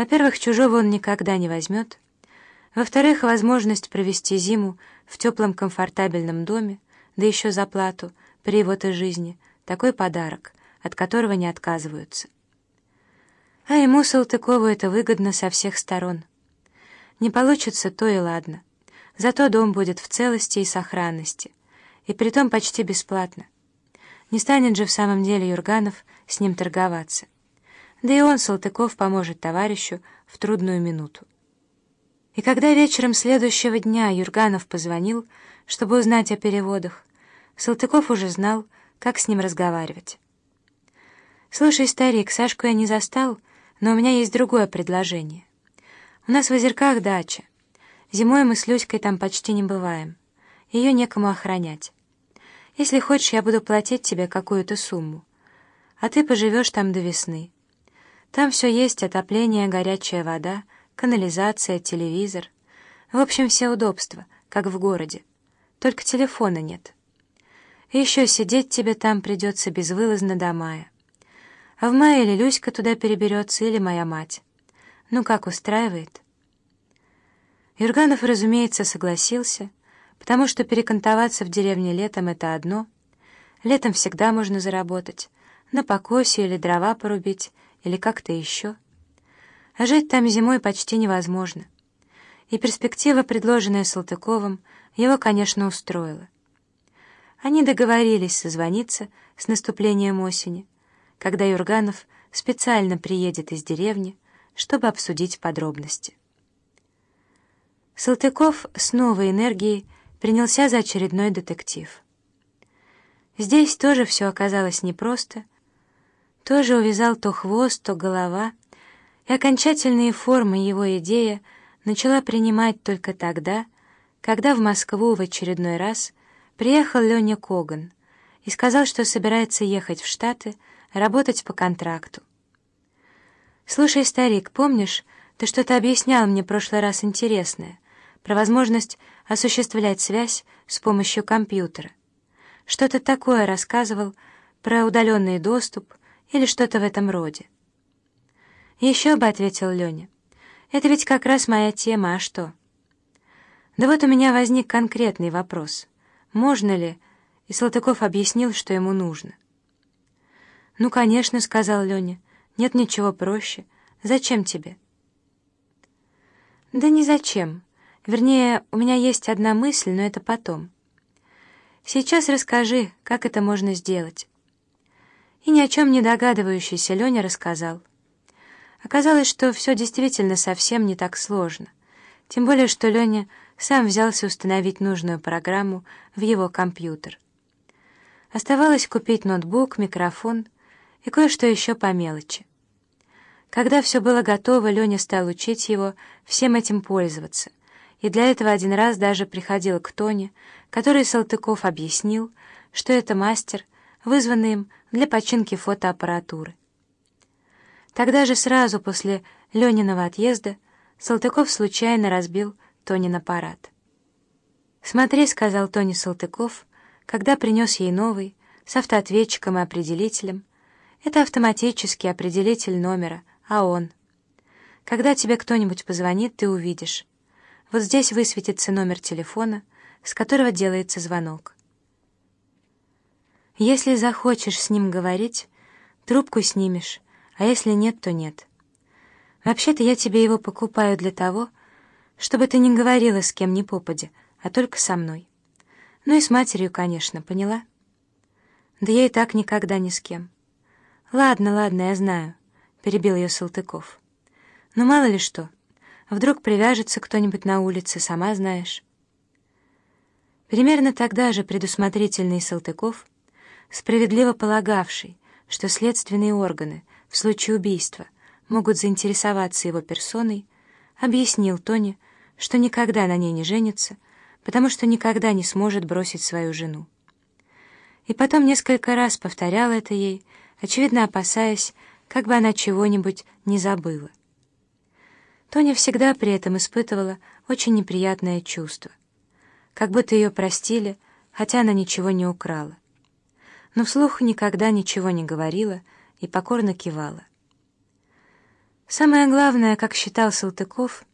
Во-первых, чужого он никогда не возьмет. Во-вторых, возможность провести зиму в теплом комфортабельном доме, да еще за плату, при его-то жизни, такой подарок, от которого не отказываются. А ему, Салтыкову, это выгодно со всех сторон. Не получится, то и ладно. Зато дом будет в целости и сохранности, и притом почти бесплатно. Не станет же в самом деле Юрганов с ним торговаться. Да и он, Салтыков, поможет товарищу в трудную минуту. И когда вечером следующего дня Юрганов позвонил, чтобы узнать о переводах, Салтыков уже знал, как с ним разговаривать. «Слушай, старик, Сашку я не застал, но у меня есть другое предложение. У нас в Озерках дача. Зимой мы с Люськой там почти не бываем. Ее некому охранять. Если хочешь, я буду платить тебе какую-то сумму, а ты поживешь там до весны. Там все есть: отопление, горячая вода, канализация, телевизор. В общем, все удобства, как в городе. Только телефона нет. И еще сидеть тебе там придется безвылазно до мая. А в мае или Люська туда переберется, или моя мать. Ну как, устраивает?» Юрганов, разумеется, согласился, потому что перекантоваться в деревне летом — это одно. Летом всегда можно заработать, на покосе или дрова порубить, или как-то еще. А жить там зимой почти невозможно. И перспектива, предложенная Салтыковым, его, конечно, устроила. Они договорились созвониться с наступлением осени, когда Юрганов специально приедет из деревни, чтобы обсудить подробности. Салтыков с новой энергией принялся за очередной детектив. Здесь тоже все оказалось непросто. Тоже увязал то хвост, то голова, и окончательные формы его идея начала принимать только тогда, когда в Москву в очередной раз приехал Леня Коган и сказал, что собирается ехать в Штаты работать по контракту. «Слушай, старик, помнишь, ты что-то объяснял мне в прошлый раз интересное про возможность осуществлять связь с помощью компьютера? Что-то такое рассказывал про удаленный доступ или что-то в этом роде». «Еще бы», — ответил Леня. «Это ведь как раз моя тема, а что?» «Да вот у меня возник конкретный вопрос. Можно ли?» И Салтыков объяснил, что ему нужно. «Ну, конечно», — сказал Леня. «Нет ничего проще. Зачем тебе?» «Да не зачем. Вернее, у меня есть одна мысль, но это потом. Сейчас расскажи, как это можно сделать». И ни о чем не догадывающийся Леня рассказал. Оказалось, что все действительно совсем не так сложно. Тем более, что Леня сам взялся установить нужную программу в его компьютер. Оставалось купить ноутбук, микрофон и кое-что еще по мелочи. Когда все было готово, Леня стал учить его всем этим пользоваться, и для этого один раз даже приходил к Тоне, который Салтыков объяснил, что это мастер, вызванный им для починки фотоаппаратуры. Тогда же сразу после Лениного отъезда Салтыков случайно разбил Тонин аппарат. «Смотри», — сказал Тоне Салтыков, когда принес ей новый, с автоответчиком и определителем. «Это автоматический определитель номера, а он. Когда тебе кто-нибудь позвонит, ты увидишь. Вот здесь высветится номер телефона, с которого делается звонок. Если захочешь с ним говорить, трубку снимешь, а если нет, то нет. Вообще-то я тебе его покупаю для того, чтобы ты не говорила с кем ни попадя, а только со мной. Ну и с матерью, конечно, поняла? Да я и так никогда ни с кем». «Ладно, ладно, я знаю», — перебил ее Салтыков. «Но мало ли что, вдруг привяжется кто-нибудь на улице, сама знаешь». Примерно тогда же предусмотрительный Салтыков, справедливо полагавший, что следственные органы в случае убийства могут заинтересоваться его персоной, объяснил Тоне, что никогда на ней не женится, потому что никогда не сможет бросить свою жену. И потом несколько раз повторял это ей, очевидно опасаясь, как бы она чего-нибудь не забыла. Тоня всегда при этом испытывала очень неприятное чувство, как будто ее простили, хотя она ничего не украла. Но вслух никогда ничего не говорила и покорно кивала. Самое главное, как считал Салтыков,